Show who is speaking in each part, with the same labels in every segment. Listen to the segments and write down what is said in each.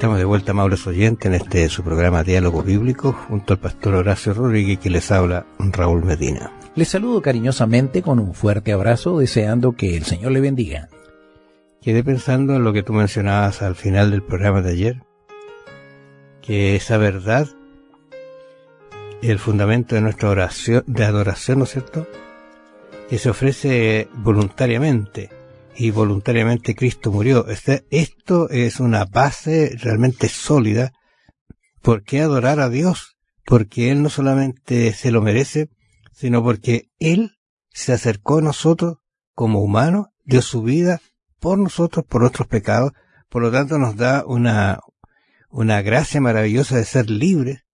Speaker 1: Estamos de vuelta, amables oyentes, en este su programa Diálogo Bíblico, junto al pastor Horacio Rodríguez, que les habla Raúl Medina.
Speaker 2: Les saludo cariñosamente con un fuerte abrazo, deseando que el Señor le bendiga.
Speaker 1: Quedé pensando en lo que tú mencionabas al final del programa de ayer, que esa verdad, el fundamento de nuestra oración, de adoración, ¿no es cierto?, que se ofrece voluntariamente, y voluntariamente Cristo murió. Esto es una base realmente sólida. ¿Por qué adorar a Dios? Porque Él no solamente se lo merece, sino porque Él se acercó a nosotros como humano, dio su vida por nosotros, por nuestros pecados. Por lo tanto nos da una gracia maravillosa de ser libres,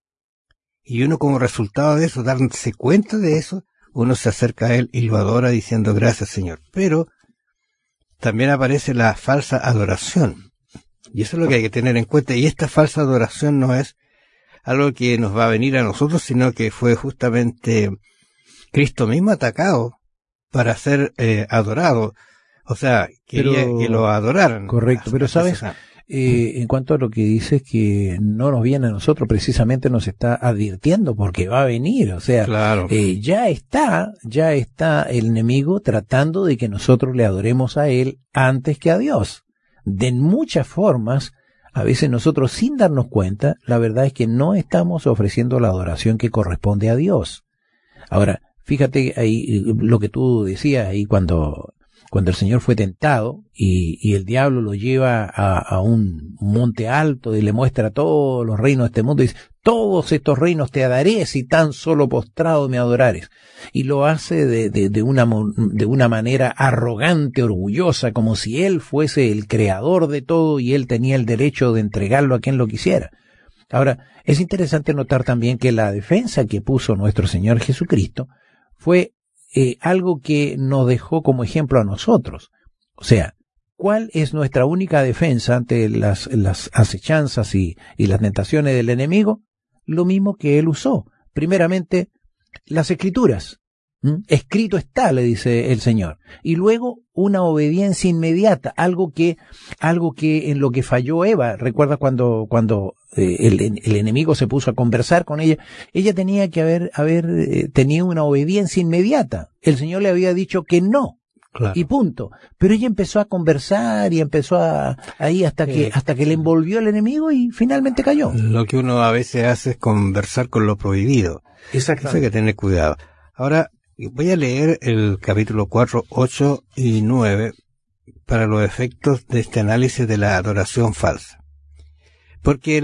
Speaker 1: y uno como resultado de eso, darse cuenta de eso, uno se acerca a Él y lo adora diciendo gracias, Señor. Pero también aparece la falsa adoración, y eso es lo que hay que tener en cuenta. Y esta falsa adoración no es algo que nos va a venir a nosotros, sino que fue justamente Cristo mismo atacado para ser adorado. O sea, quería que lo adoraran.
Speaker 2: Correcto, pero ¿sabes? En cuanto a lo que dices, que no nos viene a nosotros, precisamente nos está advirtiendo porque va a venir. O sea,
Speaker 1: claro.
Speaker 2: Ya está el enemigo tratando de que nosotros le adoremos a él antes que a Dios. De muchas formas, a veces nosotros sin darnos cuenta, la verdad es que no estamos ofreciendo la adoración que corresponde a Dios. Ahora, fíjate ahí lo que tú decías ahí cuando el Señor fue tentado y el diablo lo lleva a un monte alto y le muestra todos los reinos de este mundo y dice, todos estos reinos te daré si tan solo postrado me adorares. Y lo hace de una manera arrogante, orgullosa, como si él fuese el creador de todo y él tenía el derecho de entregarlo a quien lo quisiera. Ahora, es interesante notar también que la defensa que puso nuestro Señor Jesucristo fue algo que nos dejó como ejemplo a nosotros. O sea, ¿cuál es nuestra única defensa ante las acechanzas y las tentaciones del enemigo? Lo mismo que él usó. Primeramente, las Escrituras. Escrito está, le dice el Señor. Y luego, una obediencia inmediata, algo que en lo que falló Eva. Recuerda cuando el enemigo se puso a conversar con ella tenía que haber tenido una obediencia inmediata. El Señor le había dicho que no. Claro. Y punto. Pero ella empezó a conversar y empezó ahí hasta que le envolvió el enemigo y finalmente cayó.
Speaker 1: Lo que uno a veces hace es conversar con lo prohibido.
Speaker 2: Exactamente.
Speaker 1: Eso hay que tener cuidado. Ahora, voy a leer el capítulo 4, 8 y 9 para los efectos de este análisis de la adoración falsa. Porque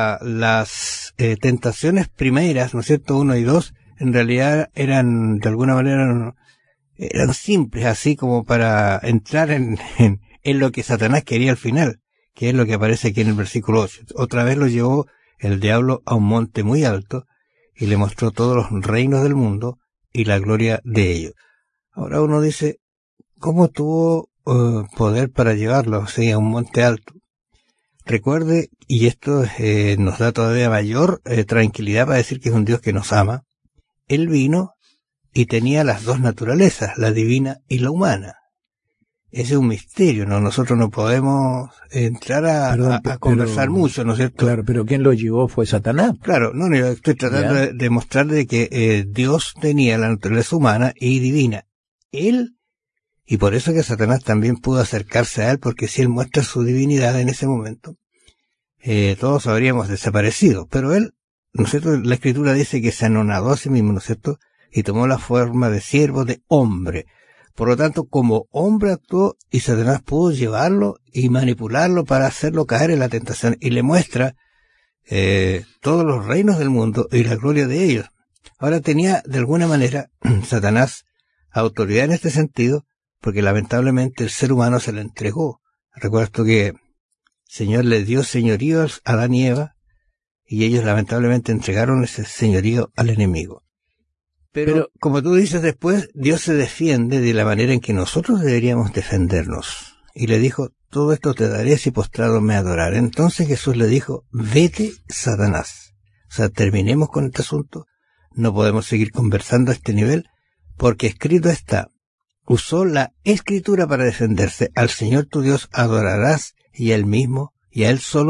Speaker 1: las tentaciones primeras, ¿no es cierto?, 1 y 2, en realidad eran, de alguna manera, eran simples, así como para entrar en lo que Satanás quería al final, que es lo que aparece aquí en el versículo 8. Otra vez lo llevó el diablo a un monte muy alto y le mostró todos los reinos del mundo y la gloria de ellos. Ahora uno dice, ¿cómo tuvo poder para llevarlo, o sea, a un monte alto? Recuerde, y esto nos da todavía mayor tranquilidad para decir que es un Dios que nos ama. Él vino y tenía las dos naturalezas, la divina y la humana. Ese es un misterio, ¿no? Nosotros no podemos entrar a conversar mucho, ¿no es cierto?
Speaker 2: Claro, pero ¿quién lo llevó fue Satanás?
Speaker 1: Claro, no, yo estoy tratando de mostrar de que Dios tenía la naturaleza humana y divina. Él, y por eso que Satanás también pudo acercarse a él, porque si él muestra su divinidad en ese momento, todos habríamos desaparecido. Pero él, ¿no es cierto? La Escritura dice que se anonadó a sí mismo, ¿no es cierto? Y tomó la forma de siervo, de hombre. Por lo tanto, como hombre actuó y Satanás pudo llevarlo y manipularlo para hacerlo caer en la tentación. Y le muestra todos los reinos del mundo y la gloria de ellos. Ahora tenía, de alguna manera, Satanás autoridad en este sentido, porque lamentablemente el ser humano se le entregó. Recuerdo que el Señor le dio señorío a Adán y Eva, y ellos lamentablemente entregaron ese señorío al enemigo. Pero, como tú dices después, Dios se defiende de la manera en que nosotros deberíamos defendernos. Y le dijo, todo esto te daré si postrado me adorar. Entonces Jesús le dijo, vete, Satanás. O sea, terminemos con este asunto. No podemos seguir conversando a este nivel, porque escrito está. Usó la Escritura para defenderse. Al Señor tu Dios adorarás, y a Él mismo, y a Él solo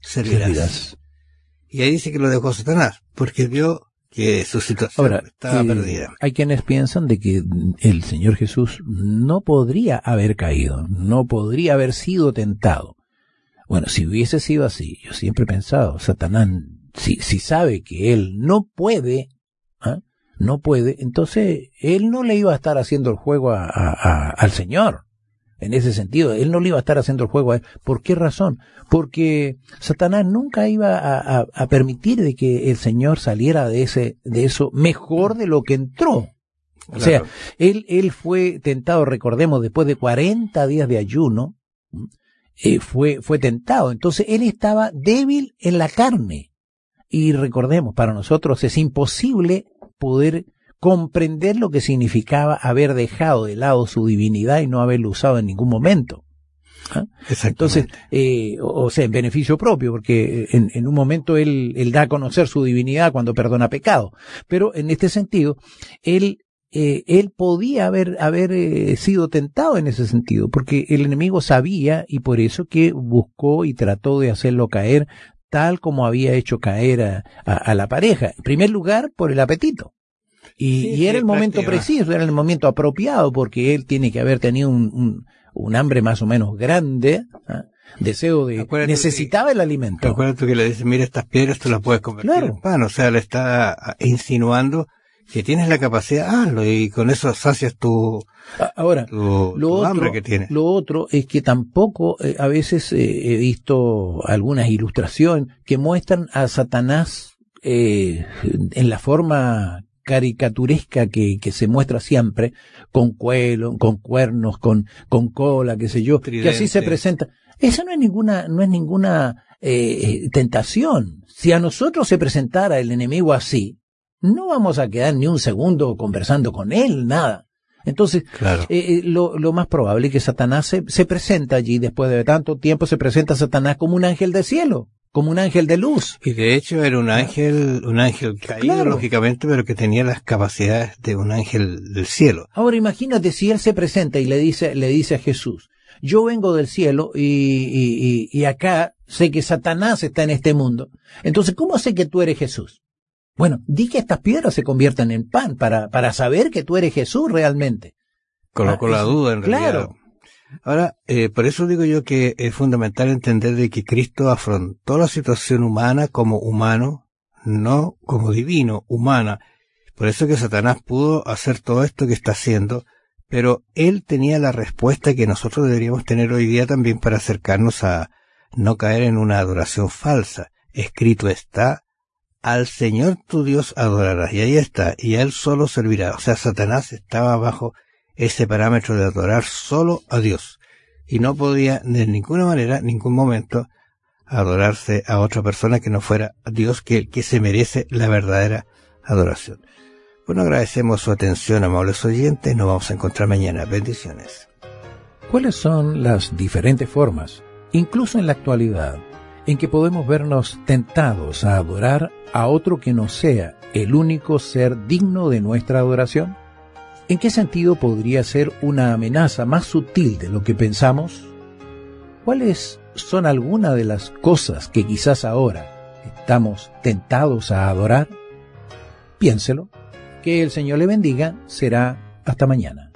Speaker 1: servirás. Y ahí dice que lo dejó Satanás, porque vio que su situación estaba perdida.
Speaker 2: Hay quienes piensan de que el Señor Jesús no podría haber caído, no podría haber sido tentado. Bueno, si hubiese sido así, yo siempre he pensado, Satanás, si sabe que él no puede, entonces él no le iba a estar haciendo el juego al Señor. En ese sentido, él no le iba a estar haciendo el juego a él. ¿Por qué razón? Porque Satanás nunca iba a permitir de que el Señor saliera de eso mejor de lo que entró. O sea, él fue tentado, recordemos, después de 40 días de ayuno, fue tentado. Entonces, él estaba débil en la carne. Y recordemos, para nosotros es imposible poder comprender lo que significaba haber dejado de lado su divinidad y no haberlo usado en ningún momento. Entonces, o sea, en beneficio propio, porque en un momento él da a conocer su divinidad cuando perdona pecado. Pero en este sentido, él podía haber sido tentado en ese sentido, porque el enemigo sabía y por eso que buscó y trató de hacerlo caer tal como había hecho caer a la pareja. En primer lugar, por el apetito. Y era el momento preciso, era el momento apropiado, porque él tiene que haber tenido un hambre más o menos grande, deseo de... necesitaba el alimento.
Speaker 1: Acuérdate que le dice, mira, estas piedras tú las puedes convertir en pan, o sea, le está insinuando que tienes la capacidad, hazlo, y con eso sacias tu hambre que tienes.
Speaker 2: Lo otro es que tampoco, a veces he visto algunas ilustraciones que muestran a Satanás en la forma caricaturesca que se muestra siempre, con cuernos, con cola, qué sé yo, tridente. Que así se presenta. Esa no es ninguna tentación. Si a nosotros se presentara el enemigo así, no vamos a quedar ni un segundo conversando con él, nada. Entonces, lo más probable es que Satanás se presenta allí, después de tanto tiempo se presenta Satanás como un ángel del cielo, como un ángel de luz.
Speaker 1: Y de hecho era un ángel caído, lógicamente, pero que tenía las capacidades de un ángel del cielo.
Speaker 2: Ahora imagínate si él se presenta y le dice a Jesús, yo vengo del cielo y acá sé que Satanás está en este mundo. Entonces, ¿cómo sé que tú eres Jesús? Bueno, di que estas piedras se conviertan en pan para saber que tú eres Jesús realmente.
Speaker 1: Colocó la duda en realidad.
Speaker 2: Claro.
Speaker 1: Ahora, por eso digo yo que es fundamental entender de que Cristo afrontó la situación humana como humano, no como divino, humana. Por eso que Satanás pudo hacer todo esto que está haciendo, pero él tenía la respuesta que nosotros deberíamos tener hoy día también para acercarnos a no caer en una adoración falsa. Escrito está, al Señor tu Dios adorarás, y ahí está, y a Él solo servirá. O sea, Satanás estaba bajo ese parámetro de adorar solo a Dios, y no podía de ninguna manera, ningún momento, adorarse a otra persona que no fuera Dios, que se merece la verdadera adoración. Bueno, agradecemos su atención, amables oyentes, nos vamos a encontrar mañana. Bendiciones.
Speaker 2: ¿Cuáles son las diferentes formas, incluso en la actualidad, en que podemos vernos tentados a adorar a otro que no sea el único ser digno de nuestra adoración? ¿En qué sentido podría ser una amenaza más sutil de lo que pensamos? ¿Cuáles son algunas de las cosas que quizás ahora estamos tentados a adorar? Piénselo. Que el Señor le bendiga. Será hasta mañana.